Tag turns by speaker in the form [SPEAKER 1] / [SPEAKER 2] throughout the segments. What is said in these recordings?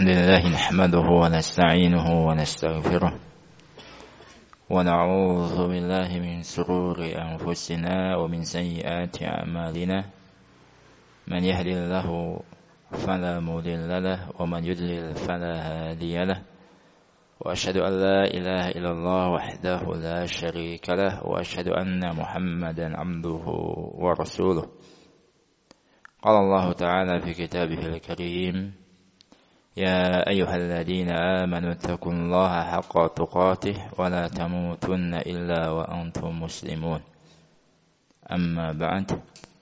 [SPEAKER 1] الحمد لله نحمده ونستعينه ونستغفره ونعوذ بالله من شرور أنفسنا ومن سيئات أعمالنا من يهد الله فلا مضل له ومن يضلل فلا هادي له وأشهد أن لا إله إلا الله وحده لا شريك له وأشهد أن محمدا عبده ورسوله قال الله تعالى في كتابه الكريم يا أيها الذين آمنوا اتقوا الله حق تقاته ولا تموتن إلا وأنتم مسلمون أما بعد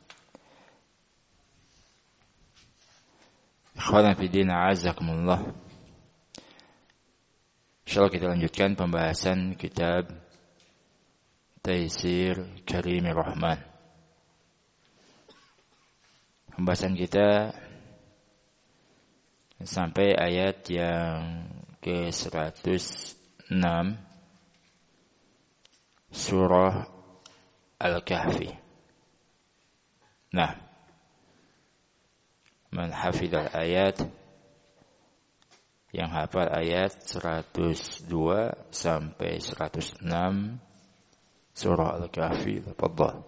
[SPEAKER 1] Ikhwanan fiddin a'azzakumullah. Insyaallah kita lanjutkan pembahasan kitab Taisir Karimir Rahman. Pembahasan kita sampai ayat yang ke-106 surah Al-Kahfi. Nah, man hafidhal ayat, yang hafal ayat 102 sampai 106 surah Al-Kahfi, tafadhal.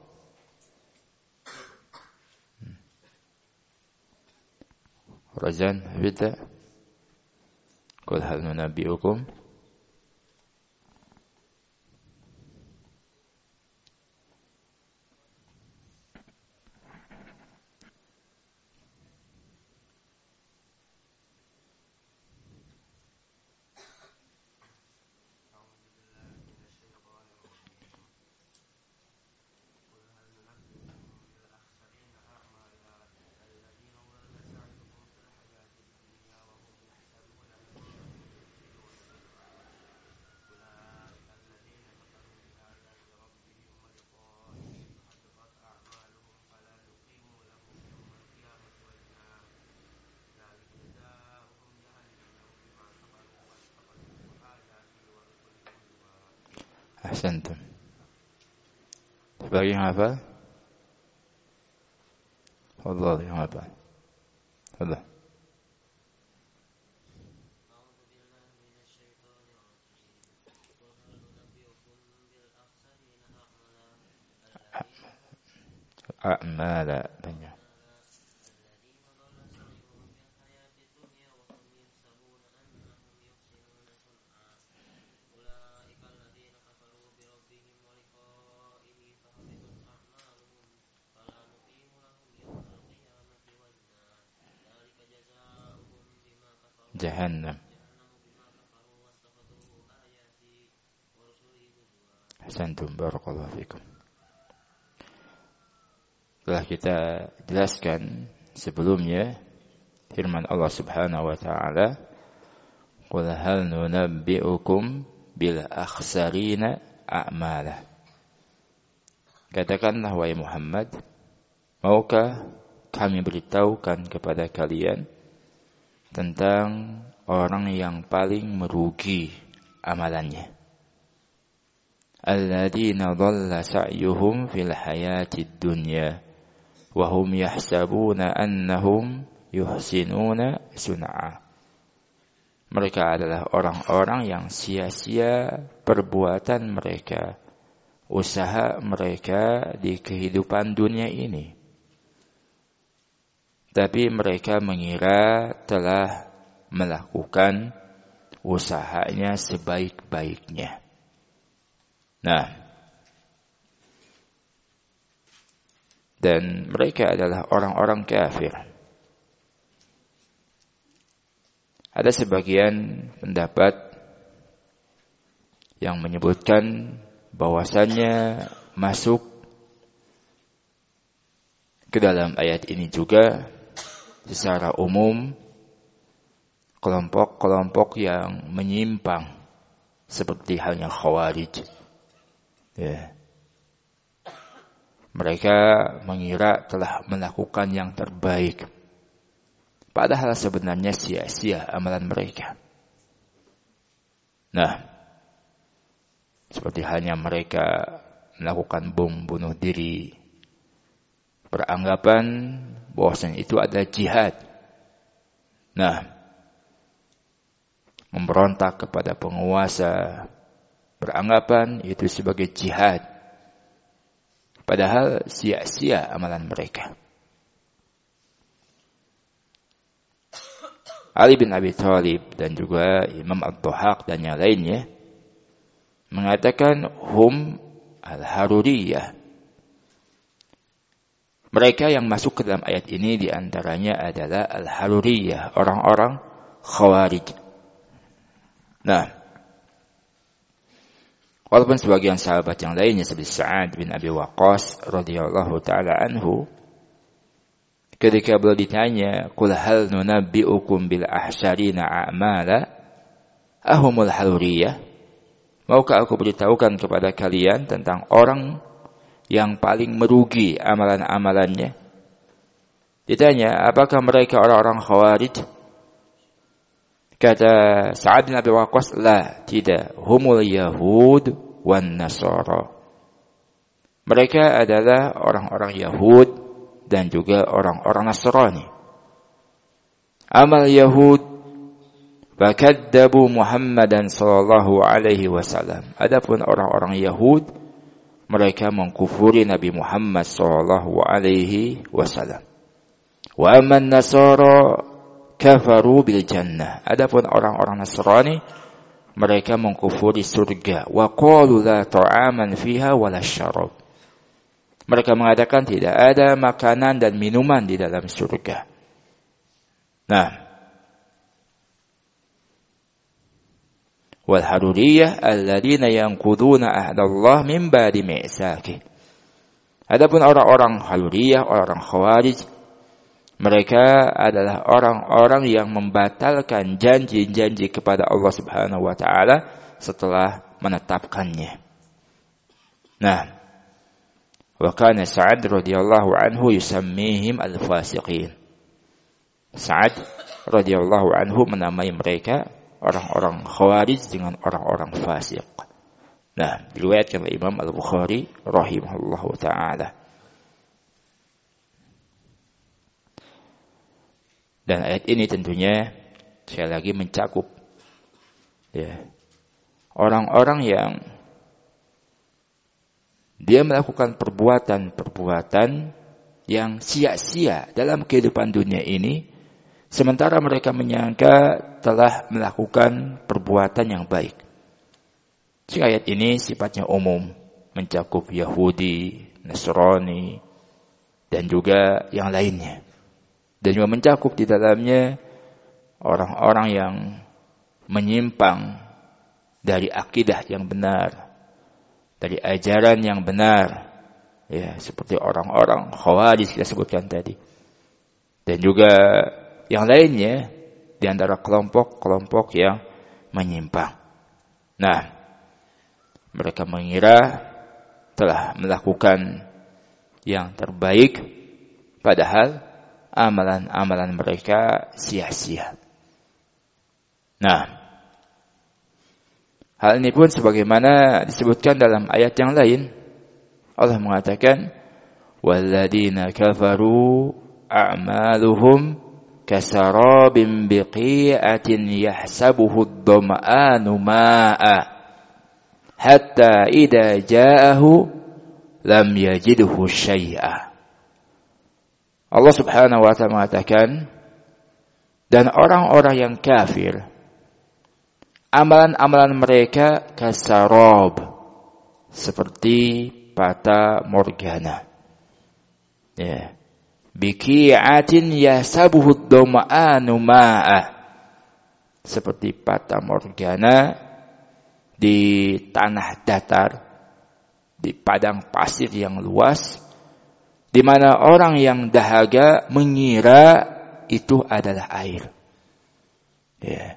[SPEAKER 1] Razan, bida. Qul hal nunabbi'ukum Ahsantum. Bagi yang hafal? Allah yang hafal. Allah. A'mala banyak. Jahannam. Ahsantum, barakallahu fikum. Telah kita jelaskan sebelumnya firman Allah Subhanahu wa taala, "Qul hal nunabbi'ukum bil akhsarina a'mala." Katakanlah wahai Muhammad, maukah kami beritahukan kepada kalian tentang orang yang paling merugi amalannya. Alladzina dhalla sa'yuhum fil hayatid dunya wa hum yahsabuna annahum yuhsinuna sun'a. Mereka adalah orang-orang yang sia-sia perbuatan mereka, usaha mereka di kehidupan dunia ini. Tapi mereka mengira telah melakukan usahanya sebaik-baiknya. Nah, dan mereka adalah orang-orang kafir. Ada sebagian pendapat yang menyebutkan bahwasannya masuk ke dalam ayat ini juga secara umum kelompok-kelompok yang menyimpang seperti halnya Khawarij. Ya. Mereka mengira telah melakukan yang terbaik, padahal sebenarnya sia-sia amalan mereka. Nah, seperti halnya mereka melakukan bom bunuh diri, beranggapan bahwasanya itu adalah jihad. Nah, memberontak kepada penguasa, beranggapan itu sebagai jihad. Padahal sia-sia amalan mereka. Ali bin Abi Thalib dan juga Imam Ad-Dhahhak dan yang lainnya mengatakan hum al-Haruriyah. Mereka yang masuk ke dalam ayat ini diantaranya adalah al-Haruriyah, orang-orang Khawarij. Nah, walaupun sebagian sahabat yang lainnya seperti Sa'ad bin Abi Waqqas radhiyallahu taala anhu, ketika beliau ditanya, "Qul hal nunabbi'ukum bil ahsyarina a'mala ahumul Haruriyah?" Maukah aku beritahukan kepada kalian tentang orang yang paling merugi amalan-amalannya? Ditanya, apakah mereka orang-orang Khawarij? Kata Sa'ad bin Abi Waqqas, la, tidak. Humul Yahud wan Nasara. Mereka adalah orang-orang Yahud dan juga orang-orang Nasrani. Amal Yahud fakadzabu Muhammadan sallallahu alaihi wasallam. Adapun orang-orang Yahud, mereka mengkufuri Nabi Muhammad sallallahu alaihi wasallam. Wa amman Nasara kafaru bil jannah. Adapun orang-orang Nasrani, mereka mengkufuri surga. Wa qalu la ta'aman fiha wala syarab. Mereka mengatakan tidak ada makanan dan minuman di dalam surga. Nah, wal haruriyah alladziina yanquduna ahdallah min ba'di mi'saqih. Adapun orang-orang Haruriyah, orang-orang Khawarij, mereka adalah orang-orang yang membatalkan janji-janji kepada Allah Subhanahu wa taala setelah menetapkannya. Nah, wa kana Sa'ad radhiyallahu anhu yusammihim al-fasiqin. Sa'ad radhiyallahu anhu menamai mereka orang-orang Khawarij dengan orang-orang fasik. Nah, diriwayatkan oleh Imam Al-Bukhari rahimahullahu taala. Dan ayat ini tentunya sekali lagi mencakup orang-orang yang dia melakukan perbuatan-perbuatan yang sia-sia dalam kehidupan dunia ini, sementara mereka menyangka telah melakukan perbuatan yang baik. Jika ayat ini sifatnya umum, mencakup Yahudi, Nasrani, dan juga yang lainnya. Dan juga mencakup di dalamnya orang-orang yang menyimpang dari akidah yang benar, dari ajaran yang benar, ya, seperti orang-orang Khawarij kita sebutkan tadi. Dan juga yang lainnya di antara kelompok-kelompok yang menyimpang. Nah, mereka mengira telah melakukan yang terbaik, padahal amalan-amalan mereka sia-sia. Nah, hal ini pun sebagaimana disebutkan dalam ayat yang lain. Allah mengatakan, "Walladzina kafaru a'maluhum kasarabin biqi'atin yahsabuhu ad-dhama'anu ma'a hatta idza ja'ahu lam yajidhu syai'a." Allah Subhanahu wa ta'ala mengatakan, dan orang-orang yang kafir, amalan-amalan mereka kasarab, seperti fata morgana. Ya. Biqi'atin yasabuhu ad-dhama'anu ma'a. Seperti fata morgana di tanah datar, di padang pasir yang luas, di mana orang yang dahaga mengira itu adalah air. Ya.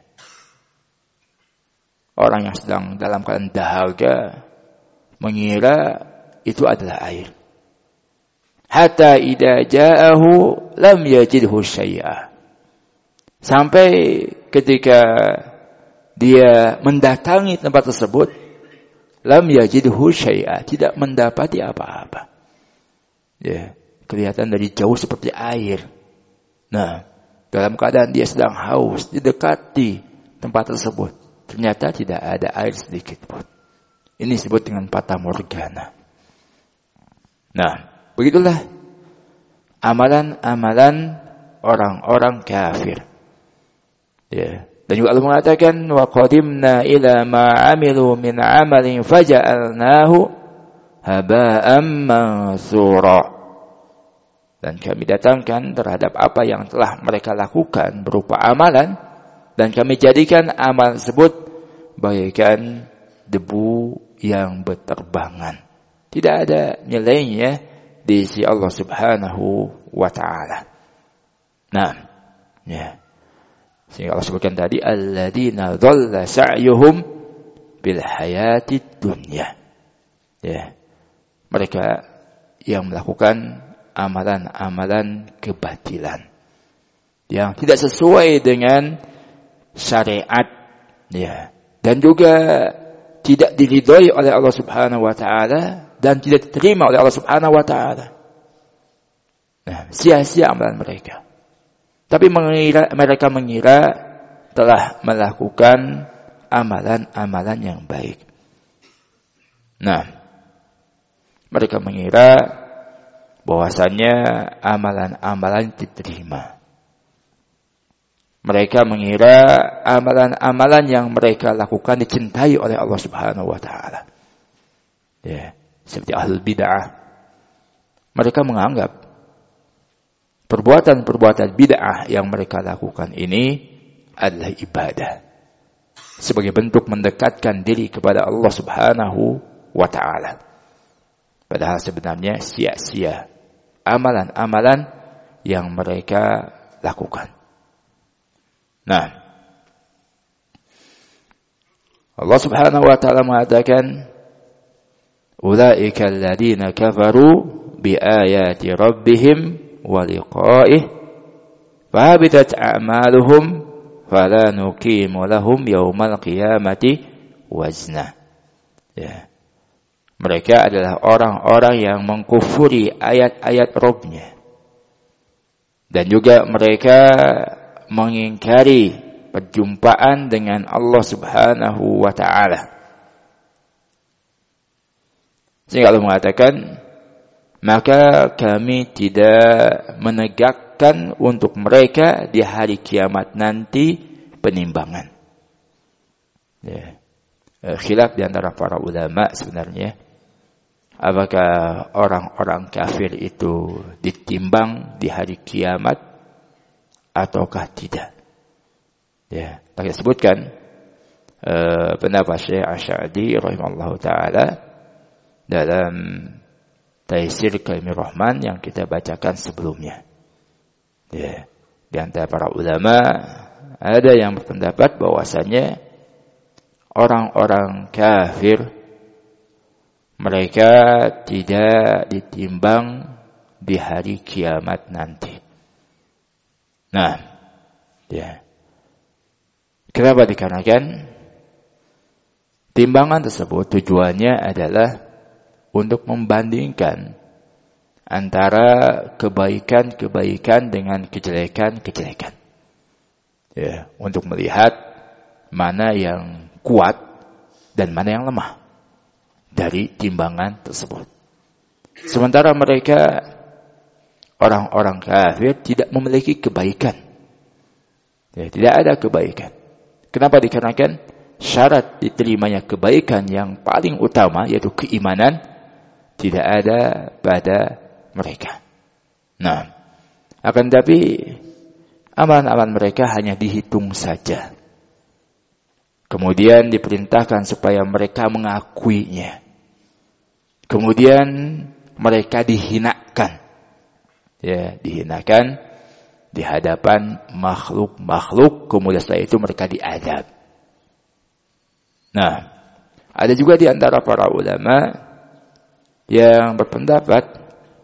[SPEAKER 1] Orang yang sedang dalam keadaan dahaga mengira itu adalah air. Hatta idza ja'ahu lam yajidhu syai'a. Sampai ketika dia mendatangi tempat tersebut, lam yajidhu syai'a, tidak mendapati apa-apa. Ya, kelihatan dari jauh seperti air. Nah, dalam keadaan dia sedang haus, didekati tempat tersebut. Ternyata tidak ada air sedikit pun. Ini disebut dengan fata morgana. Nah, begitulah amalan-amalan orang-orang kafir. Ya. Dan juga Allah mengatakan wa qadimna ila ma 'amilu min 'amalin faja'alnahu haba'an mansura. Dan kami datangkan terhadap apa yang telah mereka lakukan berupa amalan dan kami jadikan amal tersebut bagaikan debu yang berterbangan. Tidak ada nilainya di sisi Allah Subhanahu wa taala. Nah, ya. Sehingga Allah sebutkan tadi alladzina dhalla sa'yuhum bil hayatid dunya. Ya. Mereka yang melakukan amalan-amalan kebatilan yang tidak sesuai dengan syariat, ya. Dan juga tidak diridhoi oleh Allah Subhanahu wa taala dan tidak diterima oleh Allah Subhanahu wa taala. Nah, sia-sia amalan mereka. Tapi mereka mengira telah melakukan amalan-amalan yang baik. Nah, mereka mengira bahwasannya amalan-amalan diterima. Mereka mengira amalan-amalan yang mereka lakukan dicintai oleh Allah Subhanahu wa taala. Ya, seperti ahlul bid'ah. Mereka menganggap perbuatan-perbuatan bid'ah yang mereka lakukan ini adalah ibadah. Sebagai bentuk mendekatkan diri kepada Allah Subhanahu wa ta'ala. Padahal sebenarnya sia-sia amalan-amalan yang mereka lakukan. Nah, Allah Subhanahu wa ta'ala mengatakan ulaika alladziina kafaru bi ayati rabbihim wa liqa'ih fahabitat a'maluhum fala nuqimu lahum yaumal qiyamati wazna. Ya. Mereka adalah orang-orang yang mengkufuri ayat-ayat Rabb-Nya. Dan juga mereka mengingkari perjumpaan dengan Allah Subhanahu wa ta'ala. Sehingga Allah mengatakan, maka kami tidak menegakkan untuk mereka di hari kiamat nanti penimbangan. Ya. Khilaf di antara para ulama sebenarnya. Apakah orang-orang kafir itu ditimbang di hari kiamat ataukah tidak? Ya, tak disebutkan pendapat Syekh Asy'ari rahimahullahu taala dalam Taisir Kalimur Rahman yang kita bacakan sebelumnya. Ya, di antara para ulama ada yang berpendapat bahwasanya orang-orang kafir mereka tidak ditimbang di hari kiamat nanti. Nah, ya. Kenapa dikarenakan timbangan tersebut tujuannya adalah untuk membandingkan antara kebaikan-kebaikan dengan kejelekan-kejelekan. Ya, untuk melihat mana yang kuat dan mana yang lemah dari timbangan tersebut. Sementara mereka orang-orang kafir tidak memiliki kebaikan. Ya, tidak ada kebaikan. Kenapa? Dikarenakan syarat diterimanya kebaikan yang paling utama yaitu keimanan tidak ada pada mereka. Nah, akan tetapi amalan-amalan mereka hanya dihitung saja. Kemudian diperintahkan supaya mereka mengakuinya. Kemudian mereka dihinakan. Ya, dihinakan di hadapan makhluk-makhluk, kemudian setelah itu mereka diadab. Nah, ada juga di antara para ulama yang berpendapat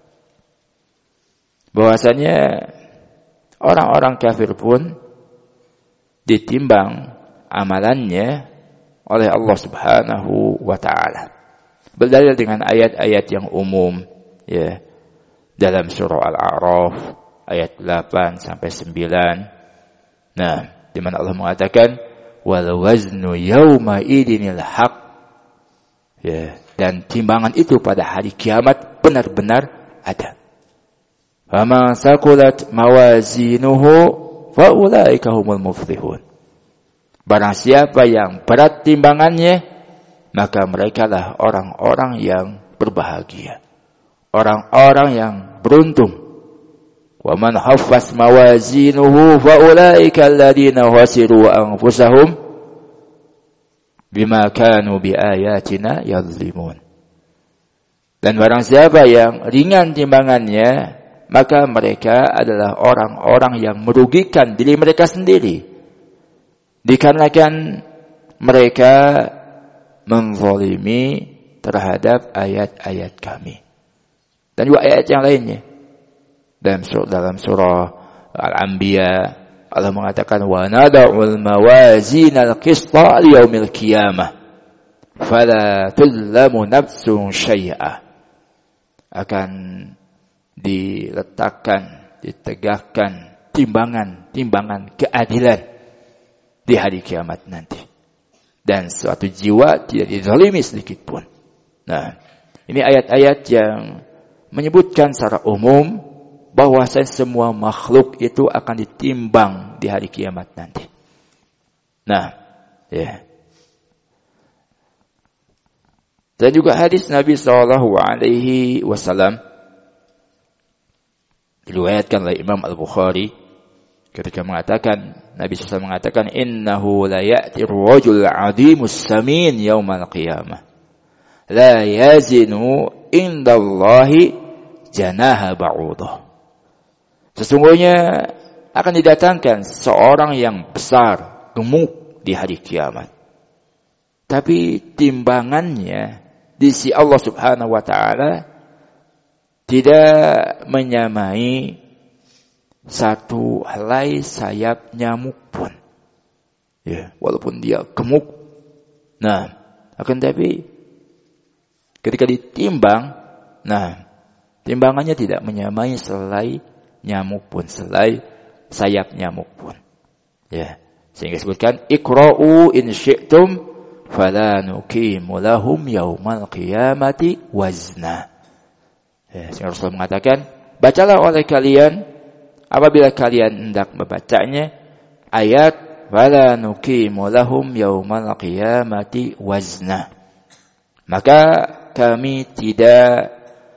[SPEAKER 1] bahwasanya orang-orang kafir pun ditimbang amalannya oleh Allah Subhanahu wa taala. Berdalil dengan ayat-ayat yang umum ya dalam surah Al-A'raf ayat 8 sampai 9. Nah, di mana Allah mengatakan wal waznu yawma idinil haq. Ya, dan timbangan itu pada hari kiamat benar-benar ada. Faman saqulat mawazinuhu fa ulaika humul muflihun. Barang siapa yang berat timbangannya, maka merekalah orang-orang yang berbahagia. Orang-orang yang beruntung. Wa man haffaz mawazinuhu fa ulaika alladziina khasiru anfusahum bima kanu biayatina yadhlimun. Dan barang siapa yang ringan timbangannya, maka mereka adalah orang-orang yang merugikan diri mereka sendiri. Dikarenakan mereka menzalimi terhadap ayat-ayat kami. Dan juga ayat yang lainnya. Dalam surah Al-Anbiya, Allah mengatakan, وَنَدَعُ الْمَوَازِينَ الْقِسْطَ لِيَوْمِ الْقِيَامَةِ فَلَا تُظْلَمُ نَفْسٌ شَيْئًا. Akan diletakkan, ditegakkan timbangan keadilan di hari kiamat nanti. Dan suatu jiwa tidak dizalimi sedikit pun. Nah, ini ayat-ayat yang menyebutkan secara umum bahwa semua makhluk itu akan ditimbang di hari kiamat nanti. Nah, ya. Dan juga hadis Nabi SAW diriwayatkan oleh Imam Al-Bukhari ketika mengatakan, Nabi SAW mengatakan, innahu la ya'ti ar-rajul 'azimus samin yaumal qiyamah la yazinu indallahi janaha ba'udah. Sesungguhnya akan didatangkan seorang yang besar, gemuk di hari kiamat. Tapi timbangannya di sisi Allah Subhanahu wa taala tidak menyamai satu helai sayap nyamuk pun. Ya, walaupun dia gemuk. Nah, akan tapi ketika ditimbang, nah, timbangannya tidak menyamai selai nyamuk pun, selai sayap nyamuk pun. Ya, sehingga disebutkan iqra'u in syi'tum fala nuqimu lahum yaumal qiyamati wazna. Ya, sehingga Rasul mengatakan, bacalah oleh kalian apabila kalian hendak membacanya ayat wala nuqimu lahum yaumal qiyamati wazna. Maka kami tidak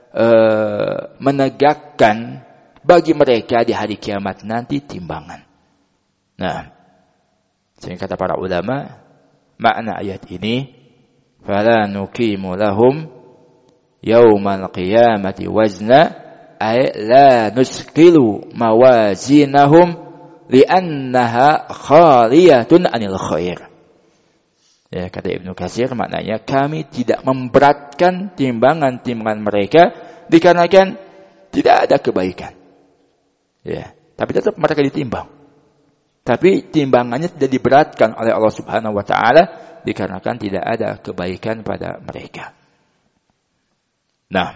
[SPEAKER 1] menegakkan bagi mereka di hari kiamat nanti timbangan. Nah, sehingga kata para ulama, makna ayat ini fala nuqimu lahum yaumal qiyamati wazna ay la nusqilu mawazinahum li'annaha khaliyatun anil khair. Ya, kata Ibnu Katsir, maknanya kami tidak memberatkan timbangan-timbangan mereka dikarenakan tidak ada kebaikan. Ya, tapi tetap mereka ditimbang. Tapi timbangannya tidak diberatkan oleh Allah Subhanahu wa taala dikarenakan tidak ada kebaikan pada mereka. Nah,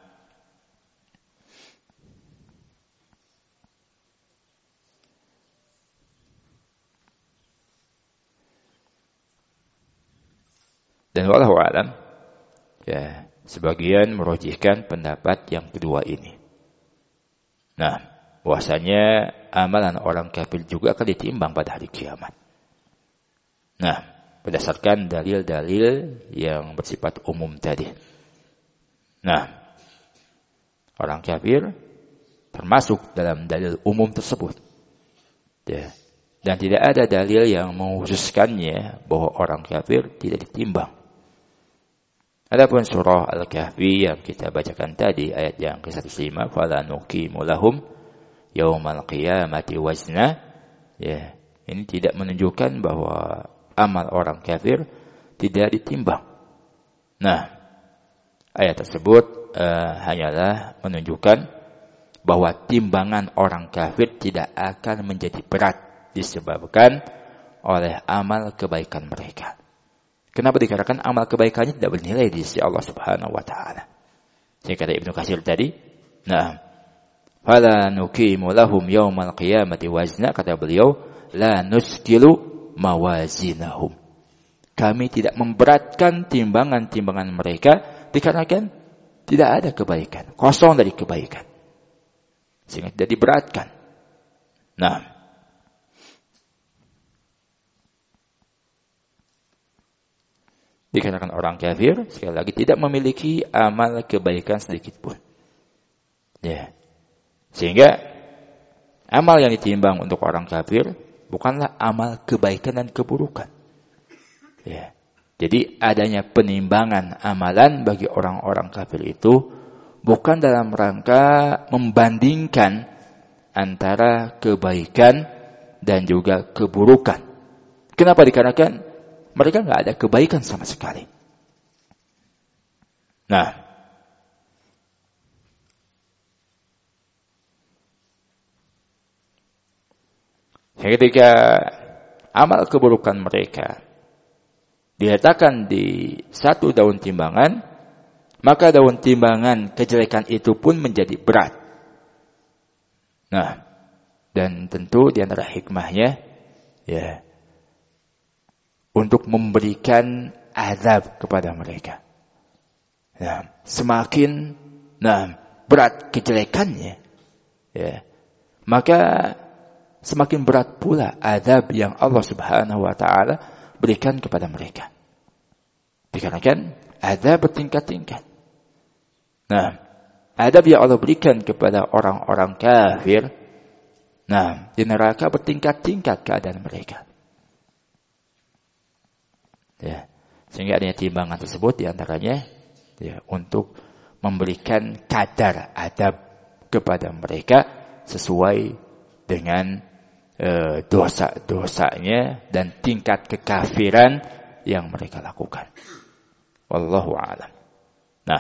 [SPEAKER 1] dan wallahu a'lam, ya, sebagian merujihkan pendapat yang kedua ini. Nah, bahwasanya amalan orang kafir juga akan ditimbang pada hari kiamat. Nah, berdasarkan dalil-dalil yang bersifat umum tadi. Nah, orang kafir termasuk dalam dalil umum tersebut. Ya. Dan tidak ada dalil yang mengkhususkannya bahwa orang kafir tidak ditimbang. Adapun surah Al-Kahfi yang kita bacakan tadi, ayat yang ke-105, fala nuqimu lahum yaumal qiyamati wazna. Ya, ini tidak menunjukkan bahwa amal orang kafir tidak ditimbang. Nah, ayat tersebut hanyalah menunjukkan bahwa timbangan orang kafir tidak akan menjadi berat disebabkan oleh amal kebaikan mereka. Kenapa? Dikarenakan amal kebaikannya tidak bernilai di sisi Allah Subhanahu wa taala. Jadi kata Ibnu Katsir tadi, nah, fala nuqimu lahum yaumal qiyamati wazna, kata beliau, la nuskilu mawazinahum. Kami tidak memberatkan timbangan-timbangan mereka dikarenakan tidak ada kebaikan, kosong dari kebaikan, sehingga tidak diberatkan. Nah, dikarenakan orang kafir sekali lagi tidak memiliki amal kebaikan sedikit pun. Ya. Sehingga amal yang ditimbang untuk orang kafir bukanlah amal kebaikan dan keburukan. Ya. Jadi adanya penimbangan amalan bagi orang-orang kafir itu bukan dalam rangka membandingkan antara kebaikan dan juga keburukan. Kenapa? Dikarenakan mereka nggak ada kebaikan sama sekali. Nah, ketika amal keburukan mereka diletakkan di satu daun timbangan, maka daun timbangan kejelekan itu pun menjadi berat. Nah, dan tentu di antara hikmahnya, ya, untuk memberikan azab kepada mereka. Nah, semakin berat kejelekannya, ya, maka semakin berat pula azab yang Allah Subhanahu wa taala berikan kepada mereka. Dikarenakan azab bertingkat-tingkat. Nah, azab yang Allah berikan kepada orang-orang kafir, di neraka bertingkat-tingkat keadaan mereka. Ya, sehingga adanya timbangan tersebut diantaranya ya untuk memberikan kadar adab kepada mereka sesuai dengan dosa-dosanya dan tingkat kekafiran yang mereka lakukan. Wallahu a'lam. Nah,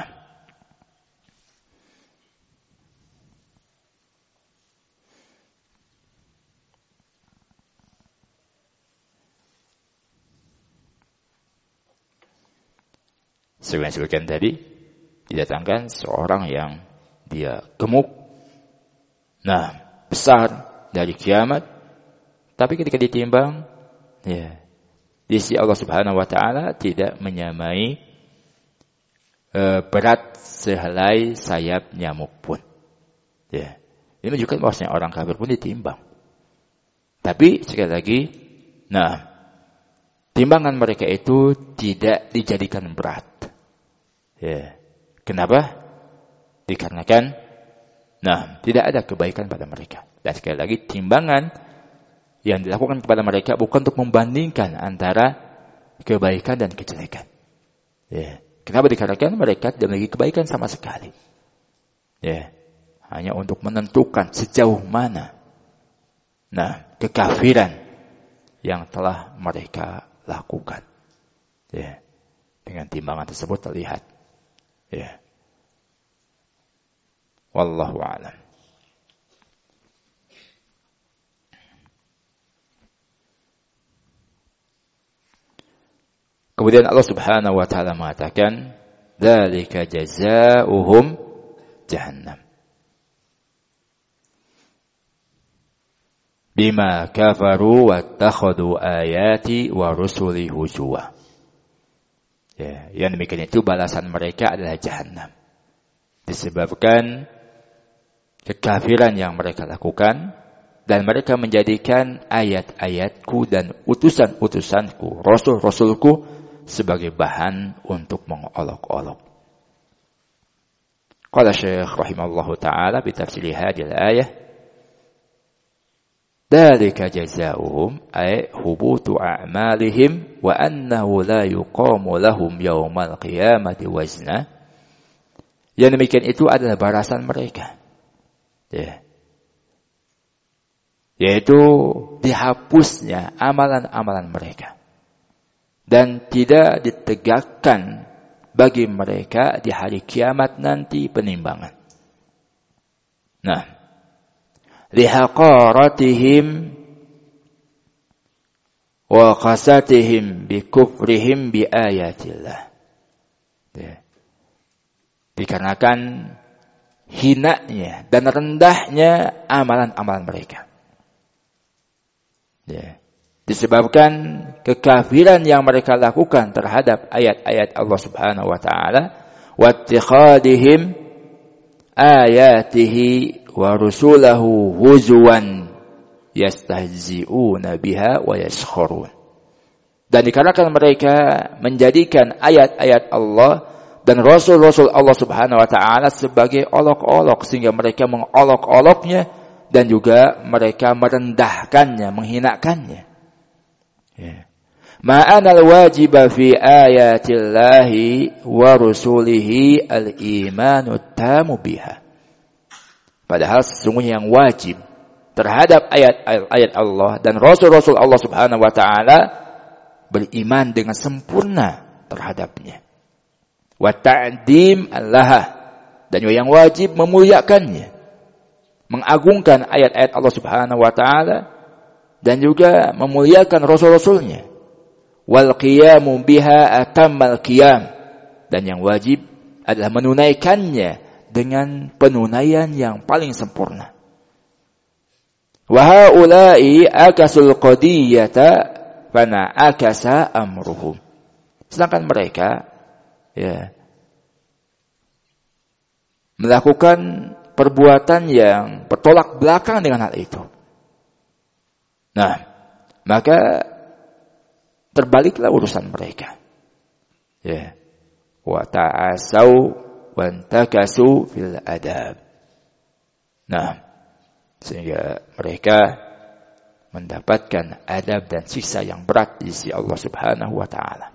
[SPEAKER 1] sebagaimana tadi didatangkan seorang yang dia gemuk, besar dari kiamat, tapi ketika ditimbang, ya, di sisi Allah Subhanahu wa taala tidak menyamai berat sehelai sayap nyamuk pun. Ya. Ini menunjukkan bahwasanya orang kafir pun ditimbang. Tapi sekali lagi, timbangan mereka itu tidak dijadikan berat. Ya. Kenapa? Dikarenakan tidak ada kebaikan pada mereka. Dan sekali lagi, timbangan yang dilakukan kepada mereka bukan untuk membandingkan antara kebaikan dan kejelekan. Ya. Kenapa? Dikarenakan mereka tidak memiliki kebaikan sama sekali. Ya. Hanya untuk menentukan sejauh mana kekafiran yang telah mereka lakukan. Ya. Dengan timbangan tersebut terlihat. Ya. Wallahu a'lam. Kemudian Allah Subhanahu wa taala mengatakan, "Dzalika jazaohum jahannam. Bima kafaru wattakhadhu ayati wa rusuli huzwa." Ya, yang demikian itu balasan mereka adalah jahannam. Disebabkan kekafiran yang mereka lakukan dan mereka menjadikan ayat-ayatku dan utusan-utusanku, rasul-rasulku sebagai bahan untuk mengolok-olok. Qala Syekh rahimallahu taala bi tafsir hadhihi al-ayah, "Dzalika jazaohum ay hubutu a'malihim wa annahu la yuqamu lahum yaumal qiyamati wazna." Yang demikian itu adalah balasan mereka. Ya. Yaitu dihapusnya amalan-amalan mereka. Dan tidak ditegakkan bagi mereka di hari kiamat nanti penimbangan. Lihaqaratihim wa qasatihim bi kufrihim bi ayatillah. Ya. Dikarenakan hinanya dan rendahnya amalan-amalan mereka. Ya. Disebabkan kekafiran yang mereka lakukan terhadap ayat-ayat Allah Subhanahu wa taala, wattikhadihim ayatihi wa rusulahu huzwan yastahzi'una biha wa yaskhurun. Dan dikarenakan mereka menjadikan ayat-ayat Allah dan rasul-rasul Allah Subhanahu wa taala sebagai olok-olok, sehingga mereka mengolok-oloknya dan juga mereka merendahkannya, menghinakannya. Ma'ana al-wajiba fi ayatillahi wa rusulihi al-imanu tamu biha. Padahal sesungguhnya yang wajib terhadap ayat-ayat Allah dan rasul-rasul Allah Subhanahu wa taala beriman dengan sempurna terhadapnya. Wa ta'dim allaha, dan yang wajib memuliakannya, mengagungkan ayat-ayat Allah Subhanahu wa taala dan juga memuliakan rasul-rasulnya. Wal qiyamu biha atammal qiyam, dan yang wajib adalah menunaikannya dengan penunaian yang paling sempurna. Wa haula'i akasul qadiyata fana akasa amruhum. Sedangkan mereka melakukan perbuatan yang bertolak belakang dengan hal itu. Nah, maka terbaliklah urusan mereka. Wa ta'asau wa antakasu fil adab. Nah, sehingga mereka mendapatkan adab dan siksa yang berat di sisi Allah Subhanahu wa taala.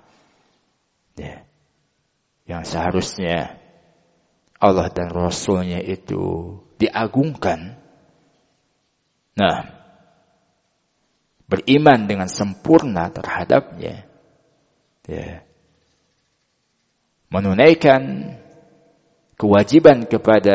[SPEAKER 1] Yang seharusnya Allah dan Rasulnya itu diagungkan. Nah, beriman dengan sempurna terhadapnya, menunaikan kewajiban kepada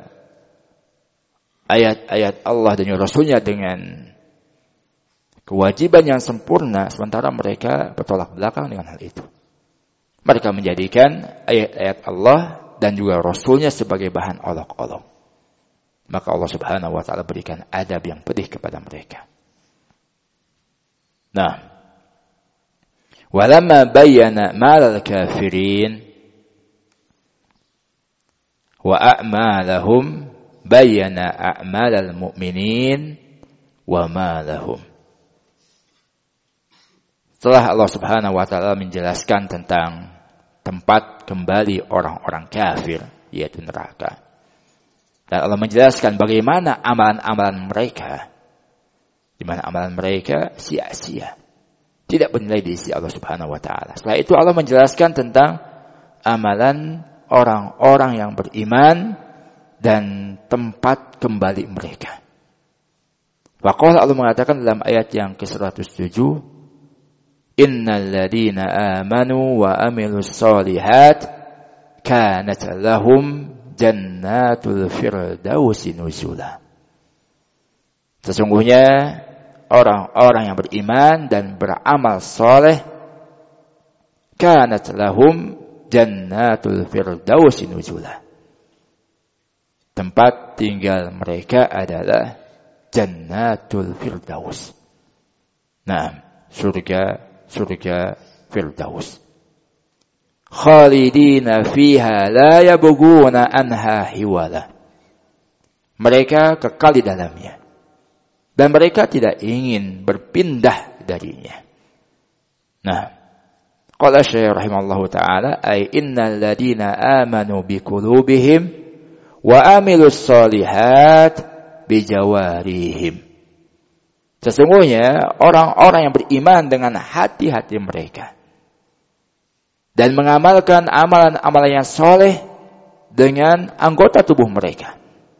[SPEAKER 1] ayat-ayat Allah dan Rasulnya dengan kewajiban yang sempurna, sementara mereka bertolak belakang dengan hal itu. Mereka menjadikan ayat-ayat Allah dan juga Rasulnya sebagai bahan olok-olok. Maka Allah Subhanahu wa taala berikan adab yang pedih kepada mereka. Nah, walamma bayyana malal kafirin wa a'malahum bayyana a'malal mu'minin wa malahum. Setelah Allah Subhanahu wa taala menjelaskan tentang tempat kembali orang-orang kafir, yaitu neraka, dan Allah menjelaskan bagaimana amalan-amalan mereka, di mana amalan mereka sia-sia, tidak bernilai di sisi Allah Subhanahu wa taala. Setelah itu Allah menjelaskan tentang amalan orang-orang yang beriman dan tempat kembali mereka. Waqala, Allah mengatakan dalam ayat yang ke-107, innal ladina amanu wa amilus solihat kanat lahum jannatul firdausi nuzula. Sesungguhnya orang-orang yang beriman dan beramal soleh, kanat lahum jannatul firdausi nuzula. Tempat tinggal mereka adalah jannatul firdaus. Nah, surga firdaus. Khalidina fiha la yabghuna anha hiwala. Mereka kekal di dalamnya dan mereka tidak ingin berpindah darinya. Nah, qala Syekh rahimallahu taala, ay innal ladina amanu biqulubihim wa amilus solihat bijawarihim. Sesungguhnya orang-orang yang beriman dengan hati-hati mereka dan mengamalkan amalan-amalan yang soleh dengan anggota tubuh mereka.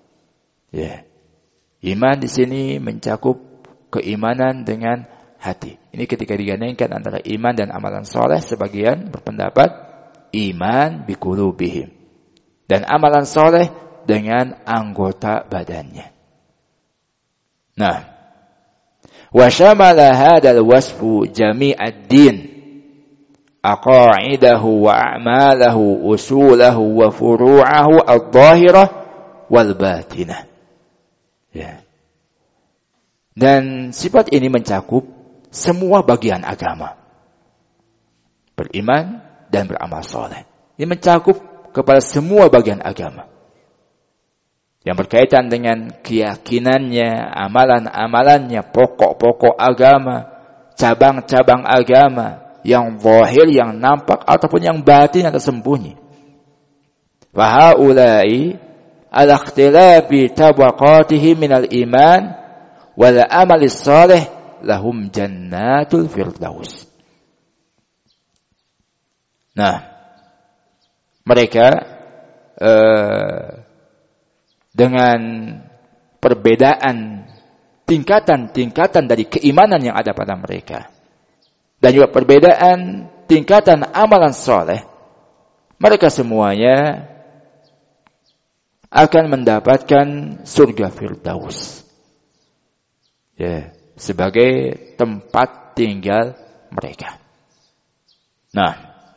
[SPEAKER 1] Iman di sini mencakup keimanan dengan hati. Ini ketika digandengkan antara iman dan amalan soleh, sebagian berpendapat iman biqulubihim dan amalan soleh dengan anggota badannya. Nah, wa syamala hadzal wasfu jami'ad din aqaidahu wa a'malahu usulahu wa furu'ahu adh-dhahirah wal batinah. Dan sifat ini mencakup semua bagian agama. Beriman dan beramal soleh. Ini mencakup kepada semua bagian agama. Yang berkaitan dengan keyakinannya, amalan-amalannya, pokok-pokok agama, cabang-cabang agama, yang zahir, yang nampak, ataupun yang batin, yang tersembunyi. Fahaulai ala ikhtilafi tabaqatihi minal iman wal amalis salih lahum jannatul firdaus. Nah, mereka dengan perbedaan tingkatan-tingkatan dari keimanan yang ada pada mereka dan juga perbedaan tingkatan amalan soleh, mereka semuanya akan mendapatkan surga Firdaus, ya, sebagai tempat tinggal mereka. Nah,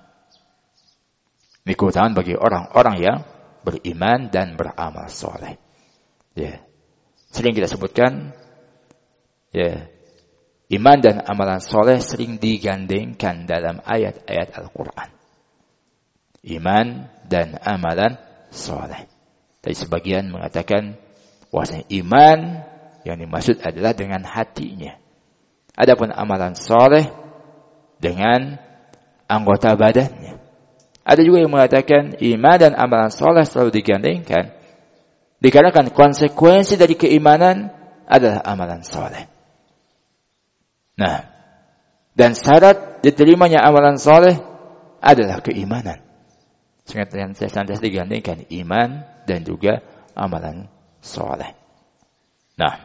[SPEAKER 1] ini keutamaan bagi orang-orang yang beriman dan beramal soleh. Ya, sering kita sebutkan, ya, iman dan amalan soleh sering digandengkan dalam ayat-ayat Al-Quran. Iman dan amalan soleh. Tadi sebagian mengatakan bahwasanya iman yang dimaksud adalah dengan hatinya. Adapun amalan soleh dengan anggota badannya. Ada juga yang mengatakan iman dan amalan soleh selalu digandengkan dikarenakan konsekuensi dari keimanan adalah amalan soleh. Nah, dan syarat diterimanya amalan soleh adalah keimanan. Senantiasa digandengkan iman dan juga amalan soleh. Nah,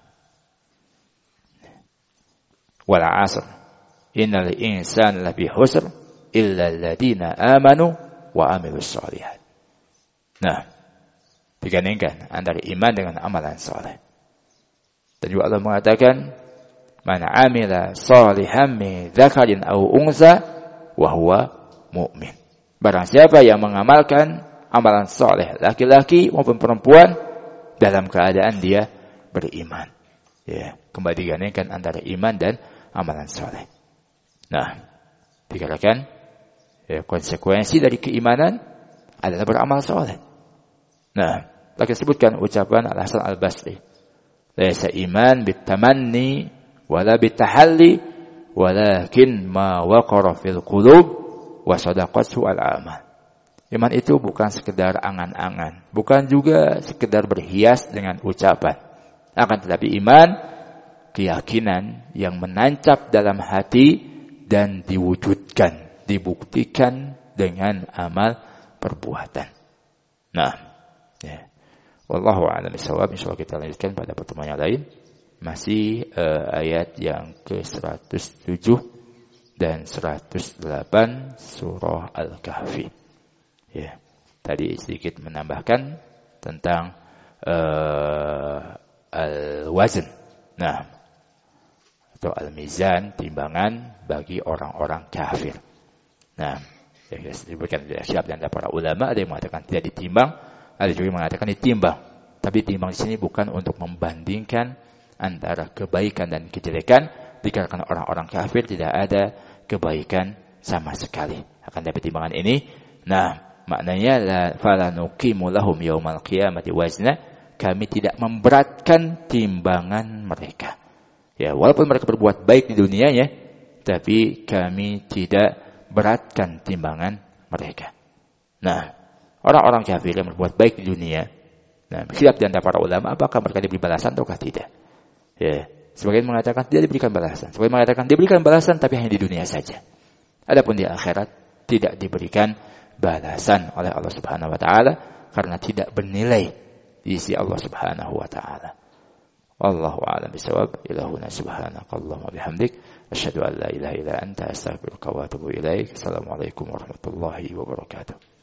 [SPEAKER 1] wal 'asr innal insana lafi khusr illa alladziina aamanu wa 'amilus shalihat. Nah, digandengkan antara iman dengan amalan saleh. Dan juga Allah mengatakan, "Man 'amila shalihan min dzakarin aw unsa wa huwa mu'min." Barang siapa yang mengamalkan amalan saleh, laki-laki maupun perempuan, dalam keadaan dia beriman. Ya, kembali digandengkan antara iman dan amalan saleh. Nah, dikatakan ya, konsekuensi dari keimanan adalah beramal soleh. Nah, lagi sebutkan ucapan Al-Hasan Al-Basri, "Laisa iman bitamanni wala bitahalli, walakin ma waqara fil qulub wa sadaqatu al-amal." Iman itu bukan sekedar angan-angan, bukan juga sekedar berhias dengan ucapan. Akan tetapi iman, keyakinan yang menancap dalam hati dan diwujudkan, dibuktikan dengan amal perbuatan. Nah, ya. Wallahu a'lam bishawab. Insyaallah kita lanjutkan pada pertemuan yang lain. Masih ayat yang ke-107 dan 108 surah Al-Kahfi. Ya. Tadi sedikit menambahkan tentang al-wazn. Nah, atau al-mizan, timbangan bagi orang-orang kafir. Nah, yang disebutkan siap dan para ulama, ada yang mengatakan tidak ditimbang, ada juga yang mengatakan ditimbang. Tapi timbang di sini bukan untuk membandingkan antara kebaikan dan kejelekan, dikarenakan orang-orang kafir tidak ada kebaikan sama sekali. Akan dapat timbangan ini, nah, maknanya la fala nuqimu lahum yaumal qiyamati wazna, kami tidak memberatkan timbangan mereka. Ya, walaupun mereka berbuat baik di dunianya, tapi kami tidak beratkan timbangan mereka. Nah, orang-orang kafir yang berbuat baik di dunia, nah, khilaf di antara para ulama, apakah mereka diberi balasan ataukah tidak? Ya, sebagian mengatakan tidak diberikan balasan, sebagian mengatakan diberikan balasan tapi hanya di dunia saja. Adapun di akhirat tidak diberikan balasan oleh Allah Subhanahu wa taala karena tidak bernilai di sisi Allah Subhanahu wa taala. Wallahu a'lam bishawab. Ilahuna subhanakallahumma bihamdik asyhadu an la ilaha illa anta astaghfiruka wa atubu ilaik. Assalamualaikum warahmatullahi wabarakatuh.